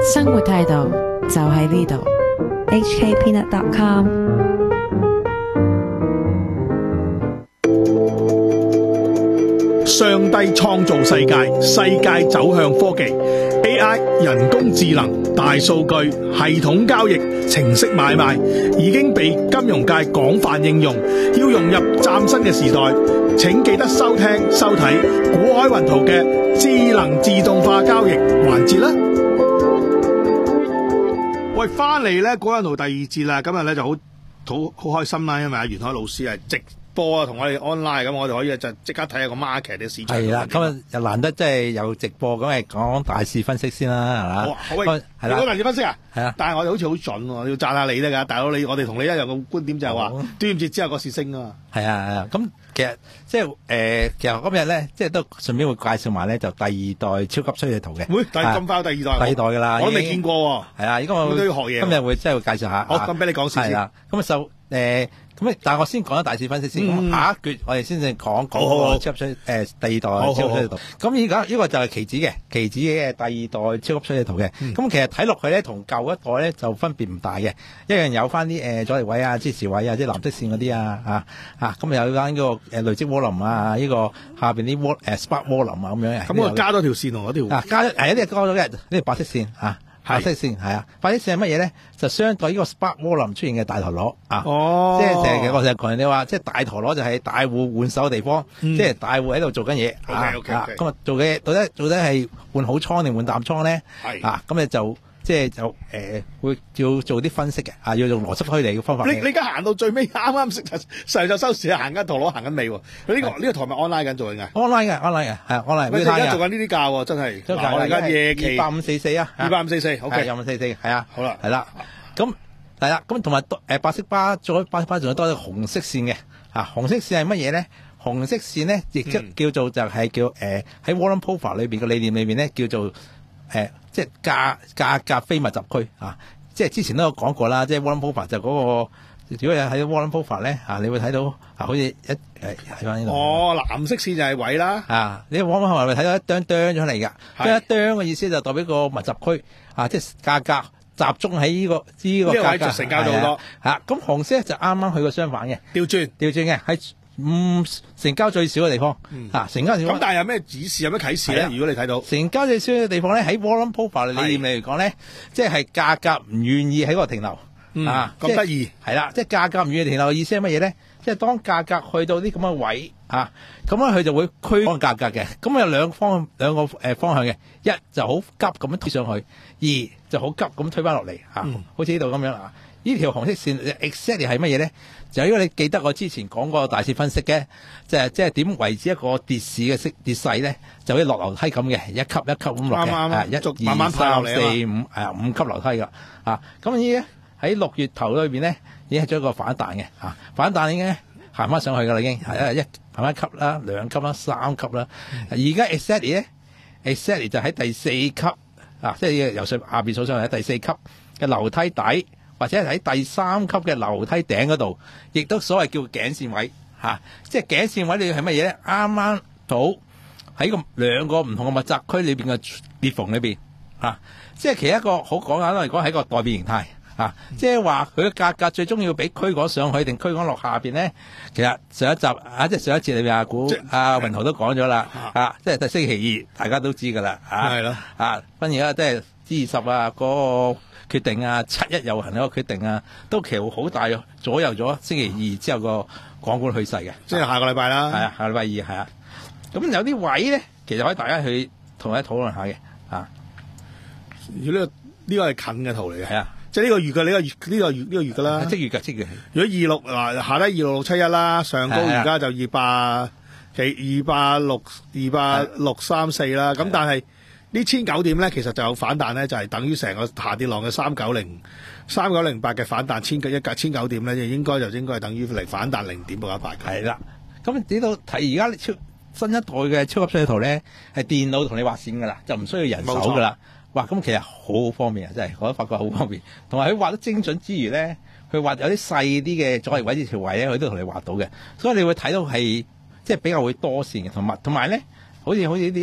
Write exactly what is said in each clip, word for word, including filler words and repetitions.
生活態度就喺呢度。 H K peanut dot com。 上帝創造世界，世界走向科技 A I 人工智能、大數據、系統交易、程式買賣已經被金融界廣泛應用，要融入嶄新嘅時代，請記得收聽收睇股海雲圖嘅智能自動化交易環節啦。喂，翻嚟咧，股海雲圖第二節啦，今日咧就好好好開心啦，因為阿袁海老師係直播啊，同我哋 online 咁，我哋可以就即刻睇下個 market 嘅市場。 係啦，今日又難得即係有直播，咁係講大市分析先啦，係嘛？ 好喂，係啦，講大市分析啊？ 係啊， 但係我哋好似好準喎，要讚下你得㗎，大佬你我哋同你一樣嘅觀點就係話，端午節之後個市升啊嘛。係啊係啊，咁其實即係誒，其實今日咧，即係都順便會介紹埋咧，就第二代超級趨勢圖嘅。會，但係咁快有第二代？第二代㗎啦，我都未見過喎。係啊，應該我都要學嘢。今日會真係會介紹下。好，咁俾你講先先。係啦，咁啊就誒。咁但係我先講咗大市分析先，咁、嗯、下一橛我哋先至講講超級趨誒第二代超級趨勢圖。咁而家呢個就係期指嘅期指嘅第二代超級趨勢圖嘅。咁、嗯、其實睇落去咧，同舊一代咧就分別唔大嘅，一樣有翻啲誒阻力位啊、支持位啊、即係藍色線嗰啲啊，啊啊咁有翻呢個誒累積渦輪啊，呢、這個下邊啲渦誒 spark 渦輪啊咁樣。咁我加多條線喎，嗰條啊加誒一啲加咗嘅呢條白色線啊。白色線係啊，白色線係乜嘢咧？就相對呢個 spark 渦輪出現嘅大陀螺啊，哦、即係成日我成日講人哋話，即係大陀螺就係大戶換手嘅地方，嗯、即係大戶喺度做緊嘢啊，咁啊做嘅到底到底係換好倉定換淡倉咧？係啊，咁你就即係就誒、呃、會要做啲分析嘅啊，要用邏輯推理嘅方法。你你而家行到最尾啱啱食上晝收市行緊陀螺行緊尾喎，佢呢、這個呢個台咪 online 緊做緊嘅 online 嘅 online 嘅係 online。你而家做緊呢啲價喎，真係。嗱，我哋而家夜期二八五四四啊，二八五四四，OK，二八五四四係啊，好啦，係啦，咁係啦，咁同埋誒白色巴再白色巴仲有多啲紅色線嘅啊，紅色線係乜嘢咧？紅色線咧亦即叫做就係叫誒喺 Warren Buffett 裏邊嘅理念裏邊咧叫做。誒、呃，即係價價格非密集區啊！即係之前都有講過啦，即係 Warren Buffett 就嗰、那個，如果有喺 Warren Buffett 咧啊，你會睇到啊，好似一誒喺翻呢度。哦，藍色線就係位啦。啊，你 Warren Buffett 咪睇到一啄啄咗嚟㗎？啄一啄嘅意思就代表個密集區啊，即係價格集中喺呢、這個呢、這個價格。呢個成交咗好多。嚇，咁紅色就啱啱去個相反嘅，調轉調轉嘅喺。嗯，成交最少嘅地方、嗯、啊，成交少。咁但係有咩指示，有咩啟示咧？如果你睇到成交最少嘅地方咧，喺 Warren Buffett 理念嚟講咧，即係價格唔願意喺嗰度停留、嗯、啊，咁得意係啦，即係價格唔願意停留嘅意思係乜嘢咧？即係當價格去到啲咁嘅位啊，咁咧佢就會區間價格嘅。咁有兩方兩個誒方向嘅，一就好急咁樣推上去，二就好急咁推翻落嚟啊，嗯、好似呢度咁樣啊。呢條紅色線 exactly 係乜嘢咧？就因為你記得我之前講過大市分析嘅，即係即係點為之一個跌市嘅息跌勢咧，就好似落樓梯咁嘅，一級一級咁落嘅，啊一二三四五誒五級樓梯噶，啊咁呢咧喺六月頭裏邊咧已經係咗一個反彈嘅，啊反彈已經行翻上去噶啦，已經係一行翻一級啦、兩級啦、三級啦，而家 exactly 咧 exactly 就喺第四級啊，即係由上下邊數上嚟喺第四級嘅樓梯底。或者喺第三級嘅樓梯頂嗰度，亦都所謂叫頸線位嚇、啊，即係頸線位你係乜嘢咧？啱啱到喺個兩個唔同嘅密集區裏邊嘅裂縫裏邊嚇，即係其一個好講緊嚟講係一個代表形態嚇、啊，即係話佢嘅價格最終要俾驅趕上去定驅趕落下邊咧？其實上一集啊，即係上一節裏邊阿古阿雲豪都講咗啦嚇，即係星期二大家都知㗎啦嚇，係咯嚇，反而家即係 G 二十啊嗰、那個。決定啊，七一遊行嗰個決定啊，都其實好大左右咗星期二之後個港股去勢嘅，即係下個禮拜啦。係啊，下個禮拜二係啊。咁有啲位咧，其實可以大家去同大家討論下嘅啊。如果呢個呢個係近嘅圖嚟嘅，係啊，即係呢個月嘅呢個月呢個月呢個月㗎啦，即月嘅即月。如果二六嗱下低二六六七一啦，上高而家就二百幾二百六二百六三四啦。咁但係呢千九點咧，其實就有反彈咧，就係、是、等於成個下跌浪嘅三九零三九零八嘅反彈，千一格千九點咧，就應該就應該係等於嚟反彈零點六一八嘅。係啦，咁呢度睇而家超新一代嘅超級趨勢圖咧，係電腦同你畫線噶啦，就唔需要人手噶啦。哇，咁其實好方便啊，真係我都發覺好方便。同埋佢畫得精準之餘咧，佢畫有啲細啲嘅阻力位置條位咧，佢都同你畫到嘅。所以你會睇到係即係比較會多線嘅，同埋同埋咧，好似好似呢啲。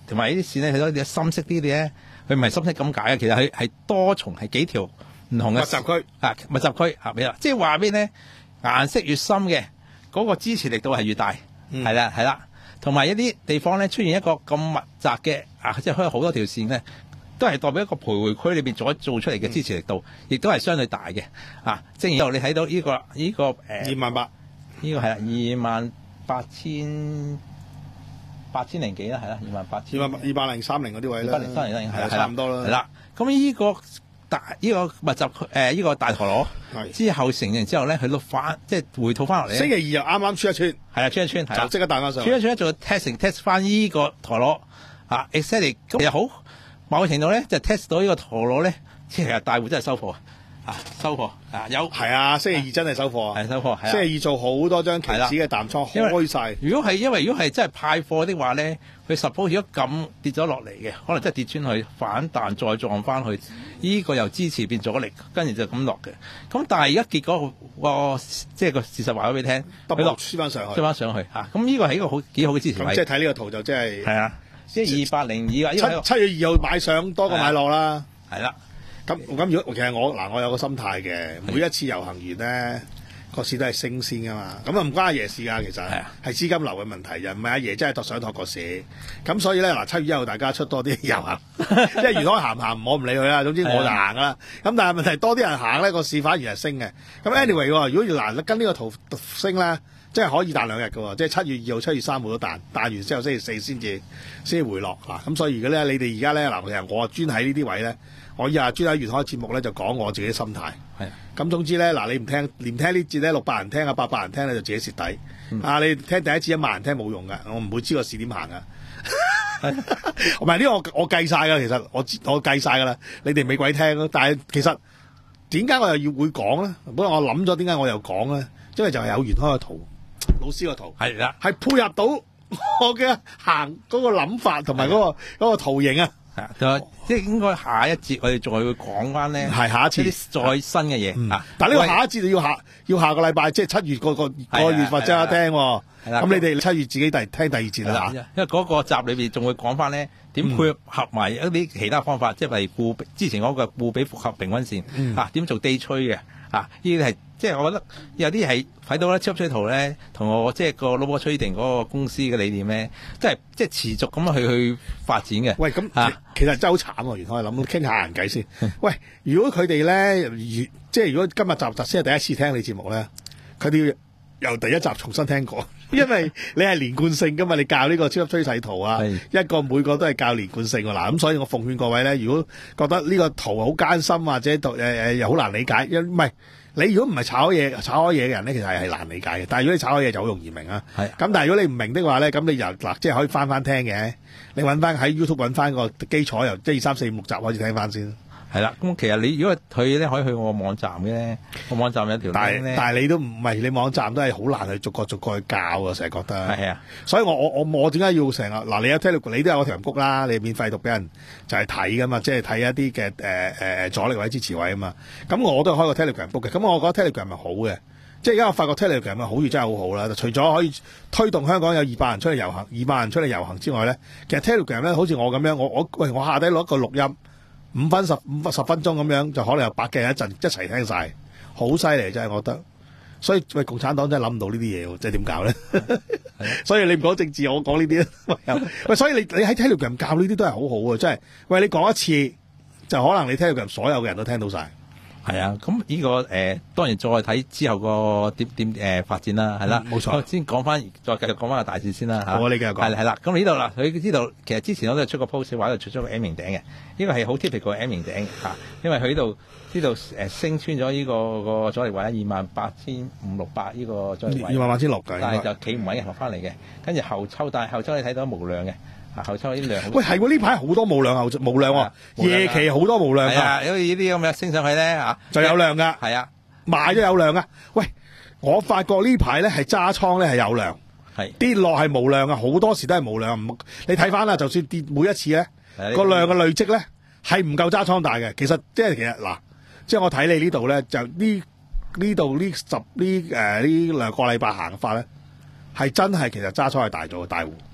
同埋呢啲線咧，睇到啲深色啲啲咧，佢唔係深色咁解嘅，其實佢係多重，係幾條唔同嘅密集區啊，密集區啊，俾啦，即係話邊咧，顏色越深嘅嗰、嗰個支持力度係越大，係啦係啦，同埋一啲地方咧出現一個咁密集嘅啊，即係開好多條線咧。都係代表一個徘徊區裏邊所做出嚟嘅支持力度，亦都係相對大嘅。啊，正如你睇到呢、這個呢、這個誒二萬八， 呢個係啦，二萬八千八千零幾啦，係啦，二萬八千。 二萬二百零三零嗰啲位啦， 二百零三零係差唔多啦。 係啦，咁呢個大呢、這個密集區誒呢個大陀螺之後成形之後咧，佢碌翻即係回吐翻落嚟。 星期二又啱啱穿一穿， 係啊，穿一穿係就即刻彈翻上。 穿一穿做 testing test 翻呢個陀螺啊 exactly 咁又好。某個程度咧就 test 到呢個陀螺咧，其實大戶真係收貨啊，收貨啊有係啊，星期二真係收貨， 係收貨。係星期二做好多張期指嘅淡倉開晒。 如果係因為如果係真係派貨的話咧，佢 suppose 如果咁跌咗落嚟嘅，可能真係跌穿去反彈再撞翻去，呢、這個由支持變阻力，跟住就咁落嘅。咁但係而家結果個即係個事實話咗俾你聽，佢落輸翻上去， 輸翻上去嚇。咁呢個係一個好幾好嘅支持位。 即係睇呢個圖就即係係啊。即係二百零二啊！ 七七月二號買上多過買落啦， 係啦。 咁咁如果其實我嗱我有個心態嘅，每一次遊行完咧個市都係升先噶嘛，咁啊唔關阿爺事㗎，其實係係資金流嘅問題，又唔係阿爺真係想托個市。咁所以咧嗱，七月一號大家出多啲遊行，即係沿海行唔行我唔理佢啦，總之我就行啦。咁但係問題多啲人行咧，個市反而係升嘅。咁 anyway 喎，如果要嗱跟呢個圖升咧。即係可以彈兩日嘅喎，即係七月二號、七月三號都彈，彈完之後星期四先至先至回落嗱。咁所以如果咧，你哋而家咧嗱，其實我專喺呢啲位咧，我日日專喺粵海節目咧就講我自己心態。係。咁總之咧嗱，你唔聽，連聽呢節咧六百人聽啊，八百人聽咧就自己蝕底。嗯、啊，你聽第一次一萬人聽冇用㗎，我唔會知個市點行㗎。唔係呢個我我計晒㗎，其實我我計晒㗎啦。你哋咪鬼聽咯。但係其實點解我又要會講咧？本來我諗咗點解我又講咧，因為就係有粵海嘅圖。老師個圖係啦，係配合到我嘅行嗰個諗法同埋嗰個嗰個圖形啊，係啊， 即係應該下一節我哋再會講翻咧， 係下一次再新嘅嘢啊。 但係呢個下一節要下要下個禮拜，即係七月個個個月份即刻聽。咁你哋七月自己第聽第二節啦， 因為嗰個集裏邊仲會講翻咧點配合埋一啲其他方法，即係例如固之前嗰個固比複合平均線啊，點做 day trade嘅啊，呢啲係。即係我覺得有啲係睇到咧，超級圖咧，同我即係個 robot trading 嗰個公司嘅理念咧，即係即係持續咁去去發展嘅。 喂，咁、啊、其實真係好慘喎！原來諗傾下人計先。喂，如果佢哋咧，即係如果今日集集先係第一次聽你節目咧，佢哋要由第一集重新聽過，因為你係連貫性噶嘛，你教呢個超級趨勢圖啊，一個每個都係教連貫性喎。嗱，咁所以我奉勸各位咧，如果覺得呢個圖好艱辛或者誒誒又好難理解，因唔係。你如果唔係炒嘢炒開嘢嘅人咧，其實係係難理解嘅。但係如果你炒開嘢就好容易明啊。係。咁但係如果你唔明的話咧，咁你又嗱，即係可以翻翻聽嘅。你揾翻喺 YouTube 揾翻個基礎，由一二三四五六集開始聽翻先。係啦。咁其實你如果佢咧可以去我個網站嘅咧，個網站有條 link 咧。但係你都唔係，你網站都係好難去逐個逐個去教啊，成日覺得。係啊。所以我我我我點解要成日嗱？你有 Telegram，你都有個條谷啦，你免費讀俾人就係睇噶嘛，即係睇一啲嘅誒誒阻力位、支持位啊嘛。咁我都開個 Telegram book 嘅，咁我覺得 Telegram 係好嘅。即係而家我發覺 Telegram 嘅好處真係好好啦。除咗可以推動香港有二百人出嚟遊行、二百人出嚟遊行之外咧，其實 Telegram 咧好似我咁樣，我我喂我下底攞一個錄音。五分十五十分鐘咁樣就可能有百幾人一陣一齊聽晒，好犀利真係我覺得。所以喂，共產黨真係諗唔到呢啲嘢喎，即係點搞咧？所以你唔講政治，我講呢啲。喂，所以你你喺 Telegram 教呢啲都係好好啊，真係。喂，你講一次就可能你 Telegram 所有嘅人都聽到晒。係啊，咁呢、這個誒、呃、當然再睇之後個點點誒發展啦，係啦，冇、嗯、錯。先講翻，再繼續講翻個大市先啦嚇。好，你繼續講。係係啦，咁呢度啦，佢呢度其實之前我都出個 post 話，度出咗個 M 型頂嘅，呢個係好 typical 嘅 M 型頂嚇，因為佢呢度呢度誒升穿咗呢、這個個阻力位二萬八千五六百呢個阻力位。二萬八千六嘅，但係就企唔穩嘅落翻嚟嘅，跟住後抽，但係後抽你睇到無量嘅。後抽呢啲量，喂係喎，呢排好多無量後無量喎，夜期好多無量㗎，係啊，因為呢啲咁樣升上去咧嚇就有量㗎，係啊，買都有量㗎。喂，我發覺呢排咧係揸倉咧係有量，係跌落係無量㗎，好多時都係無量。唔，你睇翻啦，就算跌每一次咧，個量嘅累積咧係唔夠揸倉大嘅。其實即係其實嗱，即係我睇你呢度咧，就呢呢度呢十呢誒呢兩個禮拜行法咧。係真係，其實揸倉係大咗大戶，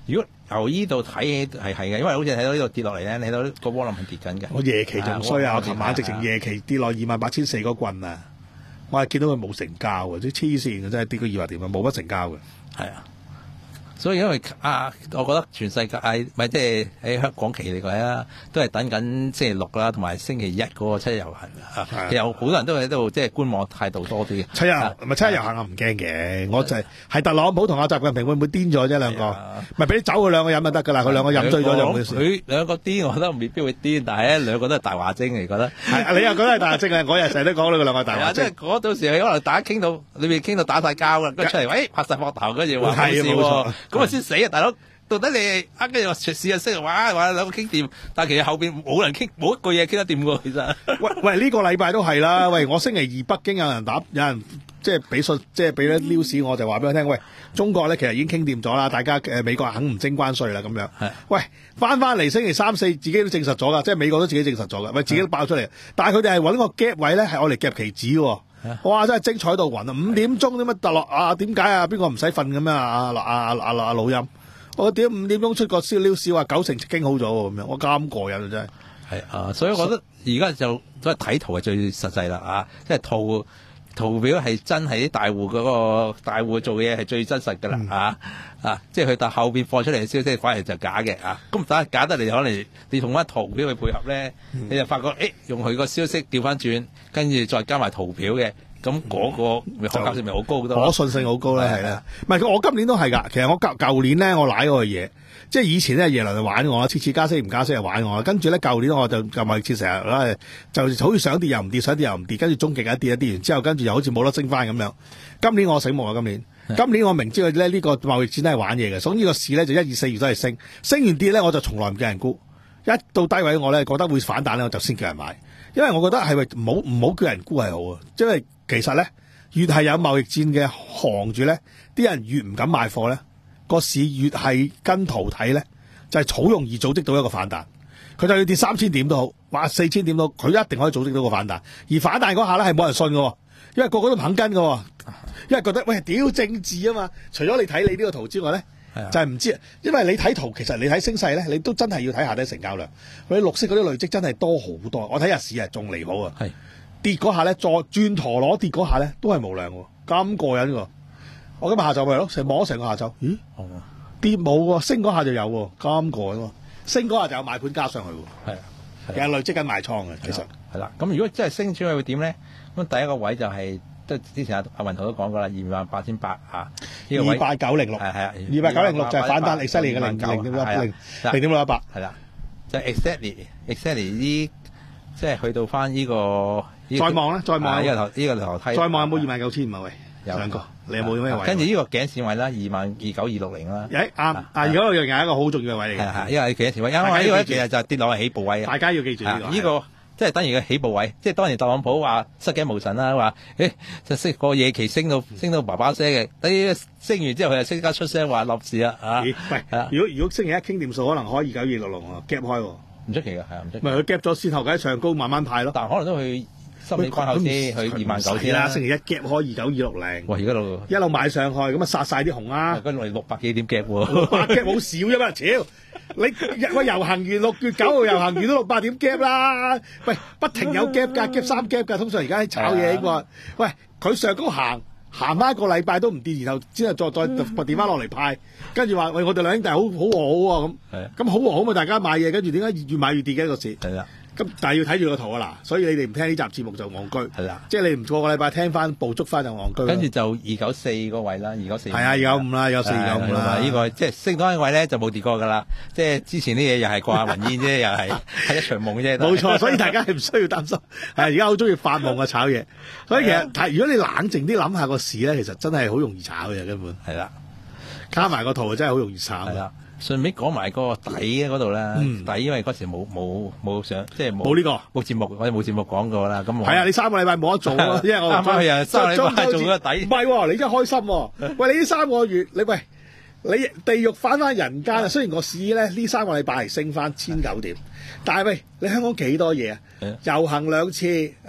如果由依度睇起係係嘅，因為好似睇到呢度跌落嚟咧，你睇到個窩輪係跌緊嘅。 我夜期仲衰啊！我琴晚直情夜期跌落二萬八千四個棍啊！我係見到佢冇成交嘅，啲黐線嘅真係跌個二百點啊，冇乜成交嘅。係啊。 所以因為啊，我覺得全世界咪即係喺香港期嚟講啦，都係等緊星期六啦，同埋星期一嗰個七一遊行啊。其實有好多人都喺度即係觀望態度多啲嘅。 七一咪七一遊行我唔驚嘅，我就係係特朗普同阿習近平會唔會癲咗啫兩個？咪俾啲酒佢兩個飲就得㗎啦，佢兩個飲醉咗就冇事。 佢兩個癲，我覺得未必會癲，但係咧兩個都係大話精嚟，覺得。係你又覺得係大話精啊？我又成日都講呢個兩個大話精。 即係嗰到時可能大家傾到裏面傾到打晒交啦，跟住出嚟，喂拍晒膊頭，跟住話冇事喎，咁啊先死啊大佬！到底你啊跟住話試下識話話兩個傾掂，但係其實後邊冇人傾，冇一句嘢傾得掂喎，其實。 喂喂，呢、這個禮拜都係啦。喂，我星期二北京有人打，有人即係俾信，即係俾咗 news，我就話俾佢聽，喂，中國咧其實已經傾掂咗啦，大家誒、呃、美國肯唔徵關稅啦咁樣。係。喂，翻翻嚟星期三四自己都證實咗噶，即係美國都自己證實咗噶，喂自己都爆出嚟。但係佢哋係揾個 gap 位咧，係我嚟夾期指喎。哇！真係精彩到暈啊！五點鐘點乜特落啊？點解啊？邊個唔使瞓咁樣啊？阿阿阿阿老陰。我點五點鐘出個燒料少話九成傾好咗喎，咁樣我咁過癮啊真係。 係啊，所以我覺得而家就都係睇圖係最實際啦啊！即係圖圖表係真係啲大戶嗰個大戶做嘅嘢係最真實㗎啦、嗯、啊啊！即係佢但後邊放出嚟嘅消息反而就假嘅啊！咁但係假得嚟，可能你同翻圖表去配合咧、嗯，你就發覺誒、欸、用佢個消息調翻轉，跟住再加埋圖表嘅。咁嗰個可靠性咪好高多， 可信性好高咧，係啦。唔係我今年都係㗎。其實我舊舊年咧，我舐嗰個嘢，即係以前咧，耶倫就玩我啦，次次加息唔加息就玩我啦。跟住咧，舊年我就就咪似成日咧，就好似想跌又唔跌，想跌又唔跌，跟住終極一跌一跌完之後，跟住又好似冇得升翻咁樣。今年我醒目啊！今年今年我明知佢咧呢個貿易戰都係玩嘢嘅，所以呢個市咧就一二四月都係升，升完跌咧我就從來唔叫人沽，一到低位我咧覺得會反彈咧，我就先叫人買，因為我覺得係咪唔好唔好叫人沽係好啊，因為其實咧，越係有貿易戰嘅行住咧，啲人越唔敢賣貨咧，個市越係跟圖睇咧，就係、是、好容易組織到一個反彈。佢就要跌三千點都好，或四千點都好，佢一定可以組織到個反彈。而反彈嗰下咧係冇人信喎，因為個個都唔肯跟喎，因為覺得喂屌政治啊嘛。除咗你睇你呢個圖之外咧，就係、是、唔知，因為你睇圖其實你睇升勢咧，你都真係要睇下啲成交量。佢綠色嗰啲累積真係多好多。我睇日市係仲離譜啊！跌嗰下咧，再轉陀螺跌嗰下咧，都係無量喎，咁過癮喎！我今日下晝咪咯，成摸成個下晝，咦？哦、跌冇喎，升嗰下就有喎，咁過癮喎，升嗰下就有買盤加上去喎。係啊，其實累積緊賣倉嘅，其實係啦。咁如果真係升出去會點咧？咁第一個位就係即係之前阿阿雲圖都講過啦，二萬八千八啊，呢個位二八九零六係係啊，二八九零六就係反彈 exactly 嘅零零點一零零點六一八係啦，就 exactly exactly 呢，即係去到翻呢個。 再望咧，再望呢、 這個頭呢、這個頭梯， 再望有冇二萬九千五啊？喂，有兩個，你有冇咩位？ 跟住呢個頸線位啦，二萬二九二六零啦。 誒啱啊！而家又係一個好重要嘅位嚟嘅。係係， 因為頸線位，因為呢個位其實就係跌落嚟起步位。 大家要記住呢、這個。呢、這個即係等於個起步位，即係當年特朗普話失驚無神啦，話誒就升個夜期升到升到爸爸聲嘅，啲升完之後佢就即刻出聲話立市啦啊！ 喂，如果如果星期一傾掂數，可能開二九二六六啊，夾開喎， 唔出奇嘅，係啊，唔出奇。 咪佢夾咗先後喺上高慢慢派咯， 但可能都去。心理關口先，去二萬九先啦。星期一夾開二九二六零， 哇！而家度一路買上去，咁啊殺晒啲紅啊！ 跟住六百幾點夾喎， 六百夾好少啫嘛！屌，你喂遊行完六月九號遊行完都六百點夾啦，喂不停有夾㗎，夾三夾㗎，通常而家炒嘢應該，喂佢上高行行翻一個禮拜都唔跌，然後之後再再跌翻落嚟派，跟住話喂我哋兩兄弟好好和好啊咁，咁好和好咪大家買嘢，跟住點解越買越跌嘅一個市？係啦。咁但係要睇住個圖啊嗱，所以你哋唔聽呢集節目就戇居，係啦，即係你唔個個禮拜聽翻捕捉翻就戇居。跟住就二九四個位啦，二九四係啊，二九五啦，有四二九五啦，呢個即係升多一位咧就冇跌過噶啦，即係之前啲嘢又係掛下雲煙啫，又係係一場夢啫。冇錯，所以大家係唔需要擔心。係而家好中意發夢啊炒嘢，所以其實睇如果你冷靜啲諗下個市咧，其實真係好容易炒嘅根本。係啦，加埋個圖真係好容易炒。係啦。順便講埋個底嗰度啦，底因為嗰時冇冇冇上，即係冇冇呢個冇節目，我哋冇節目講過啦。咁係啊，你三個禮拜冇得做咯，因為我啱啱去啊，三個禮拜做個底，唔係，你真係開心喎。喂，你呢三個月，你喂你地獄翻翻人間啊！雖然個市咧呢三個禮拜係升翻千九點，但係喂，你香港幾多嘢啊？遊行兩次，誒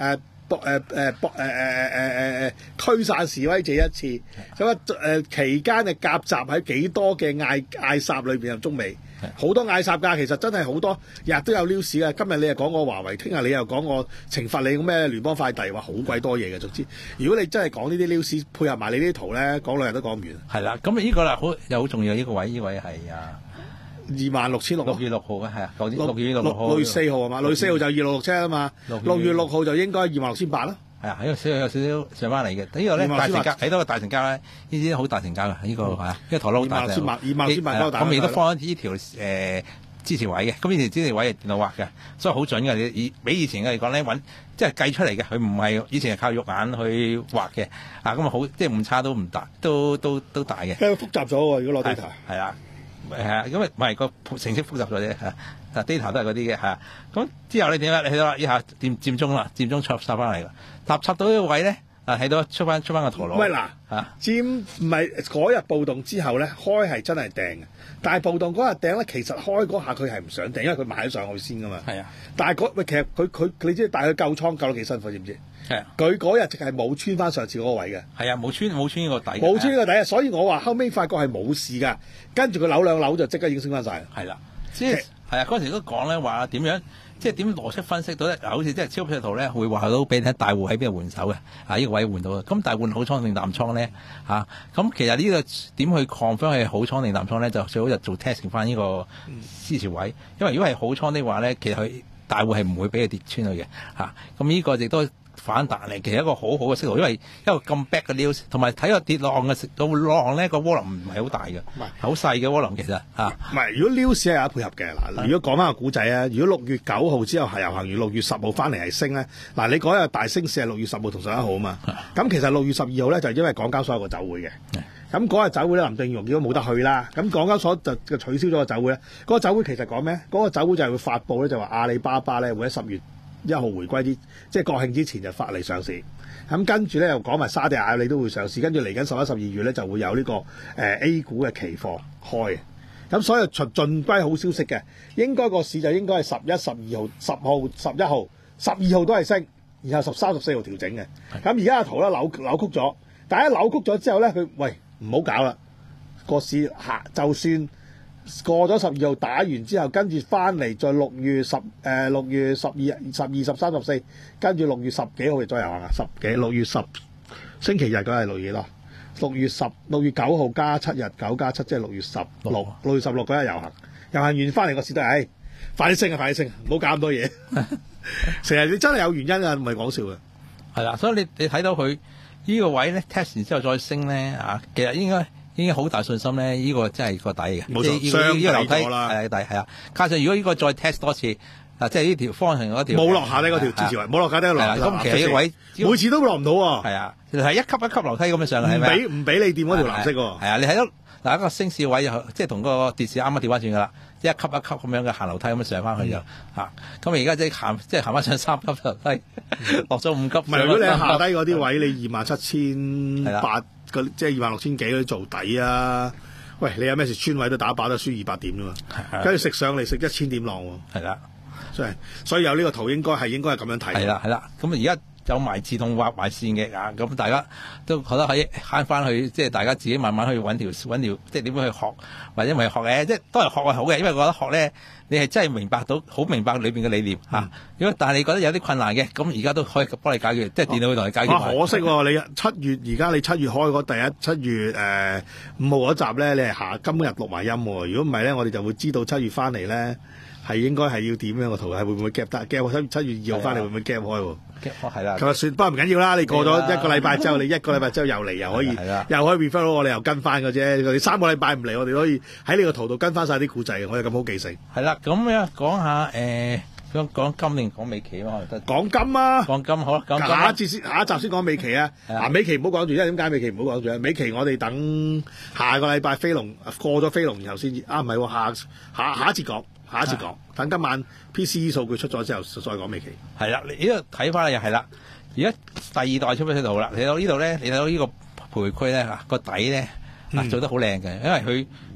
博誒誒博誒誒誒誒誒驅散示威者一次，咁啊誒期間嘅夾雜喺幾多嘅嗌嗌霎裏邊有中美，好多嗌霎㗎，其實真係好多，日日都有 news 㗎。今日你又講我華為，聽日你又講我懲罰你咩聯邦快遞，話好鬼多嘢嘅。總之，如果你真係講呢啲 news 配合埋你呢啲圖咧，講兩日都講唔完。 係啦，咁呢個啦好又好重要呢個位，呢位係啊。 二萬六千六， 六月六號嘅係啊，六六月六號， 六月四號係嘛？六月四號就二六六七啊嘛，六月六號就應該二萬六千八啦。 係啊，喺度少有少少上翻嚟嘅。呢個咧大成交，睇到個大成交咧，呢啲好大成交嘅呢個係啊，因為台佬好大。二萬六千八，二萬六千八都大。咁亦都放呢條誒支持位嘅，咁呢條支持位係電腦畫嘅，所以好準嘅。你以比以前嘅嚟講咧，揾即係計出嚟嘅，佢唔係以前係靠肉眼去畫嘅。啊，咁啊好，即係誤差都唔大，都都都大嘅。 因為複雜咗喎，如果攞 data。係啊。 係啊，因為唔係個程式複雜咗啫嚇，但 data 都係嗰啲嘅嚇。咁之後你點啊？你睇到啦，依下佔佔中啦，佔中插插翻嚟啦，插插到呢個位咧，啊睇到出翻出翻個陀螺。 喂嗱嚇，佔唔係嗰日暴動之後咧，開係真係掟嘅，但係暴動嗰日掟咧，其實開嗰下佢係唔想掟，因為佢買咗上去先噶嘛。係啊，但係嗰喂其實佢佢你知，但係佢救倉救得幾辛苦，知唔知？係啊，佢嗰日直係冇穿翻上次嗰個位嘅。係啊，冇穿冇穿呢個底。冇穿呢個底啊！所以我話後尾發覺係冇事㗎，跟住佢扭兩扭就即刻已經升翻晒。係啦，即係係啊！嗰陣時都講咧話點樣，即係點邏輯分析到咧？嗱，好似即係超級圖咧，會話到俾你睇大戶喺邊度換手嘅啊！呢個位換到嘅，咁大換好倉定淡倉咧嚇？咁其實呢個點去 confirm 係好倉定淡倉咧？就最好就做 testing 翻呢個支持位，因為如果係好倉的話咧，其實佢大戶係唔會俾佢跌穿去嘅嚇。咁呢個亦都反彈嚟，其實一個好好嘅息圖，因為一個咁 back 嘅 news， 同埋睇個跌浪嘅到浪咧個渦輪唔係好大嘅，唔係好細嘅渦輪其實嚇。唔係如果 news 係有配合嘅嗱，如果講翻個古仔啊，如果六月九號之後係遊行完，六月十號翻嚟係升咧，嗱你嗰日大升市係六月十號同十一號啊嘛，咁其實六月十二號咧就因為港交所有個酒會嘅，咁嗰日酒會咧林鄭月娥如果冇得去啦，咁港交所就就取消咗個酒會咧。嗰個酒會其實講咩？嗰個酒會就係會發布咧，就話阿里巴巴咧會喺十月一號回歸之，即係國慶之前就發嚟上市。咁跟住咧又講埋沙地阿里都會上市，跟住嚟緊十一、十二月咧就會有呢、這個誒、呃、A 股嘅期貨開。咁所以盡盡歸好消息嘅，應該個市就應該係十一、十二號、十號、十一號、十二號都係升，然後十三、十四號調整嘅。咁而家個圖咧扭扭曲咗，但係一扭曲咗之後咧，佢喂唔好搞啦，個市下就算。過咗十二號打完之後，跟住翻嚟再六月十誒六月十二、十二、十三、十四，跟住六月十幾號再遊行啊！十幾六月十星期日嗰係六月咯，六月十六月九號加七日，九加七即係六月十六，六月十六嗰日遊行，遊行完翻嚟個市都係，唉，快啲升啊！快啲升，唔好搞咁多嘢。成日你真係有原因啊，唔係講笑嘅。係啦，所以你你睇到佢呢個位咧 test 完之後再升咧啊，其實應該。已經好大信心咧，呢、這個真係個底嘅，冇錯，雙底咗啦，係底係啊。加上如果呢個再 test 多次，嗱，即係呢條方程嗰條冇落下咧，嗰條支持位冇落下咧，落咁其實呢個位每次都落唔到喎。係啊，其實係一級一級樓梯咁樣上嚟，係咪？唔俾唔俾你掂嗰條藍色喎。係啊，你睇到嗱一個升市位又即係同個跌市啱啱調翻轉噶啦，即係一級一級咁樣嘅行樓梯咁樣上翻去就嚇。咁而家即係行即係行翻上三級樓梯，落咗五級。唔係如果你下低嗰啲位，你二萬七千八。即係二萬六千幾嗰啲做底啊！喂，你有咩事穿位都打靶都輸二百點啫嘛，跟住食上嚟食一千點浪喎，係啦，所以所以有呢個圖應該係應該係咁樣睇。係啦係啦，咁而家有埋自動畫埋線嘅啊，咁大家都覺得可以慳翻去，即係大家自己慢慢去揾條揾條，即係點樣去學，或者唔係學嘅，即係都係學係好嘅，因為我覺得學咧，你係真係明白到好明白裏邊嘅理念嚇。如果、嗯啊、但係你覺得有啲困難嘅，咁而家都可以幫你解決，即係電腦會同你解決。啊、可惜喎、哦，你七月而家你七月開嗰第一七月誒五號嗰集咧，你係下今日錄埋音喎。如果唔係咧，我哋就會知道七月翻嚟咧係應該係要點樣個圖，係會唔會 gap 得 gap？七七月二號翻嚟會唔會 gap 開喎？係啦，咁啊算，不過唔緊要啦。你過咗一個禮拜之後，你一個禮拜之後又嚟，又可以，又可以 refer 到我哋又跟翻嘅啫。你三個禮拜唔嚟，我哋可以喺呢個圖度跟翻晒啲古仔，我哋咁好記性。係啦，咁樣講下誒，講講金定講美期啊嘛？講金啊，講金好啦，講金。下一節先，下一集先講美期啊。嗱，美期唔好講住，因為點解美期唔好講住啊？美期我哋等下個禮拜飛龍過咗飛龍，然後先啊，唔係下下下一節講。下一次講，等今晚 P C E 數據出咗之後，再講美期。係啦，你呢度睇翻又係啦。而家第二代出咗圖啦，睇到呢度咧，你睇到呢個徘徊區咧嚇個底咧啊做得好靚嘅，因為佢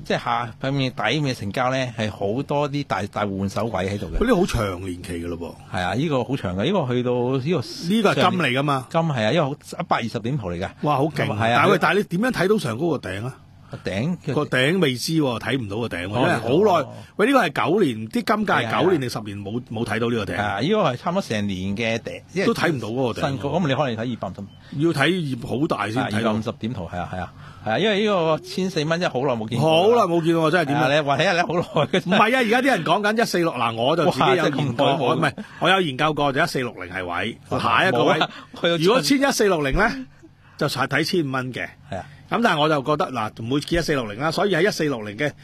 即係下上面底面嘅成交咧，係好多啲大大換手位喺度嘅。 嗰啲好長年期嘅咯噃。係啊，呢、這個好長嘅，呢、這個去到呢、這個呢、這個係金嚟噶嘛？ 金係啊，因為一百二十點圖嚟㗎。 哇，好勁！係啊，但係但係你點樣睇到上高個頂啊？ 個頂個頂未知喎，睇唔到個頂，因為好耐。喂，呢個係九年，啲金價係九年定十年冇冇睇到呢個頂？ 啊，呢個係差唔多成年嘅頂， 都睇唔到嗰個頂。 新高咁，你可能睇二百五十， 要睇葉好大先睇到。 二百五十點圖係啊係啊係啊，因為呢個千四蚊真係好耐冇見過。 好耐冇見喎，真係點啊？ 你話睇下你好耐嘅。 唔係啊，而家啲人講緊一四六嗱，我就自己有研究，我唔係我有研究過，就一四六零係位，下一個位。如果千一四六零咧，就係睇千五蚊嘅。係啊。咁但係我就覺得嗱，唔會見一四六零啦，所以喺一四六零嘅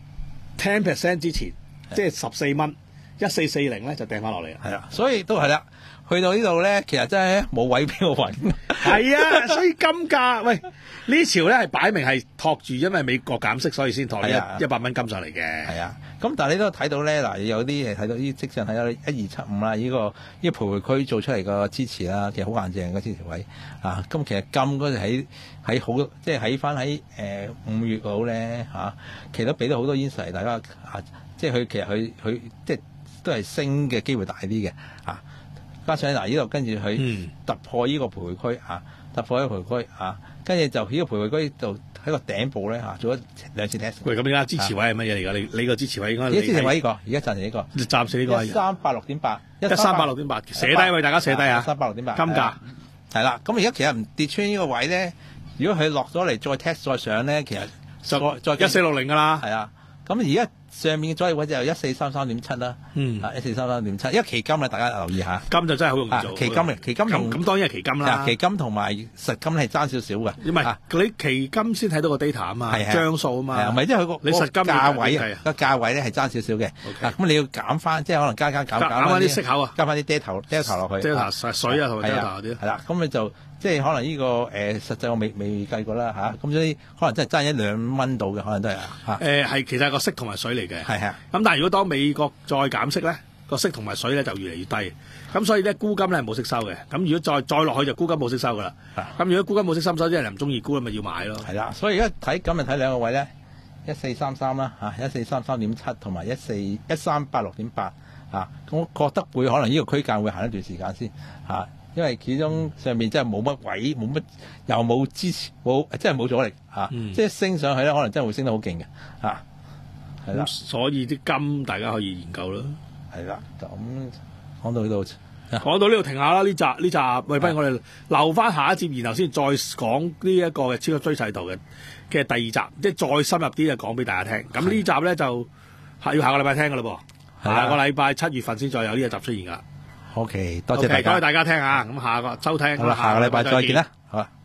ten percent 之前，即係十四蚊，一四四零咧就掟翻落嚟。 係啦，所以都係啦，去到呢度咧，其實真係冇位俾我揾。 係啊，所以金價喂呢潮咧係擺明係托住，因為美國減息，所以先托一一百蚊金上嚟嘅。 係啊，咁但係你都睇到咧，嗱有啲睇到啲跡象睇到一二七五啦，呢個呢個徘徊區做出嚟個支持啦，其實好硬淨嘅支持位啊。咁其實金嗰陣喺喺好即係喺翻喺誒五月度咧嚇，其實都俾到好多 insight 大家啊，即係佢其實佢佢即係都係升嘅機會大啲嘅啊。加上嗱呢度跟住佢突破呢個徘徊區啊，突破呢個徘徊區啊，跟住就呢個徘徊區就喺個頂部咧嚇做咗兩次 test。喂， 咁而家支持位係乜嘢嚟㗎？你你個支持位應該而家支持位呢個，而家暫時呢個， 暫時呢個一三八六點八， 一三八六點八，寫低為大家寫低啊！ 一三八六點八金價係啦，咁而家其實唔跌穿呢個位咧，如果佢落咗嚟再 test 再上咧，其實再再一四六零㗎啦。 係啊，咁而家上面嘅阻力位就一四三三點七啦。嗯，啊一四三三點七，因為期金啊，大家留意下。 金就真係好容易做。 期金嚟，期金同咁當然係期金啦。 期金同埋實金係爭少少嘅。 唔係，你期金先睇到個 data 啊嘛，張數啊嘛。係啊， 唔係即係佢個你實金價位啊，個價位咧係爭少少嘅。咁你要減翻，即係可能加加減減翻啲息口啊， 加翻啲 data data 落去。 data 水啊同埋 data 嗰啲。 係啦，咁你就。即係可能呢、這個誒、呃、實際我未未計過啦嚇，咁、啊、所以可能真係爭一兩蚊度嘅，可能都係嚇。誒係其實係個息同埋水嚟嘅。係係。咁但係如果當美國再減息咧，個息同埋水咧就越嚟越低。咁所以咧沽金咧係冇息收嘅。咁如果再再落去就沽金冇息收噶啦。咁如果沽金冇息收，所以啲人唔中意沽，咪要買咯。係啦。所以而家睇今日睇兩個位咧，一四三三啦嚇，一四三三點七同埋一四一三八六點八嚇。咁我覺得會可能呢個區間會行一段時間先嚇。啊因為始終上面真係冇乜位，冇乜又冇支持，冇真係冇阻力嚇，嗯、即係升上去咧，可能真係會升得好勁嘅嚇，係啦。所以啲金大家可以研究啦。係啦，咁講到呢度，講到呢度停下啦。呢集呢集，喂，不如我哋留翻下一節，然後先再講呢一個嘅超級追勢圖嘅嘅第二集，即係再深入啲就講俾大家聽。咁呢集咧就係要下個禮拜聽噶啦噃，下個禮拜七月份先再有呢一集出現噶。OK， 多謝大家，多謝大家聽下，咁下個收聽，好啦，下個禮拜再見啦，好啊。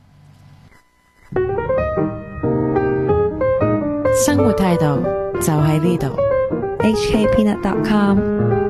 生活態度就喺呢度 ，H K Peanut dot com。